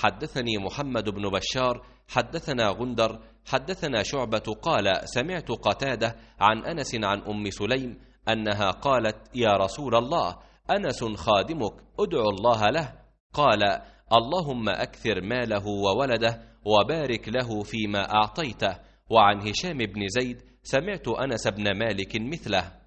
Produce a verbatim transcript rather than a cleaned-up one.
حدثني محمد بن بشار حدثنا غندر حدثنا شعبة قال سمعت قتادة عن أنس عن أم سليم أنها قالت يا رسول الله أنس خادمك ادعو الله له. قال اللهم أكثر ماله وولده وبارك له فيما أعطيته. وعن هشام بن زيد سمعت أنس بن مالك مثله.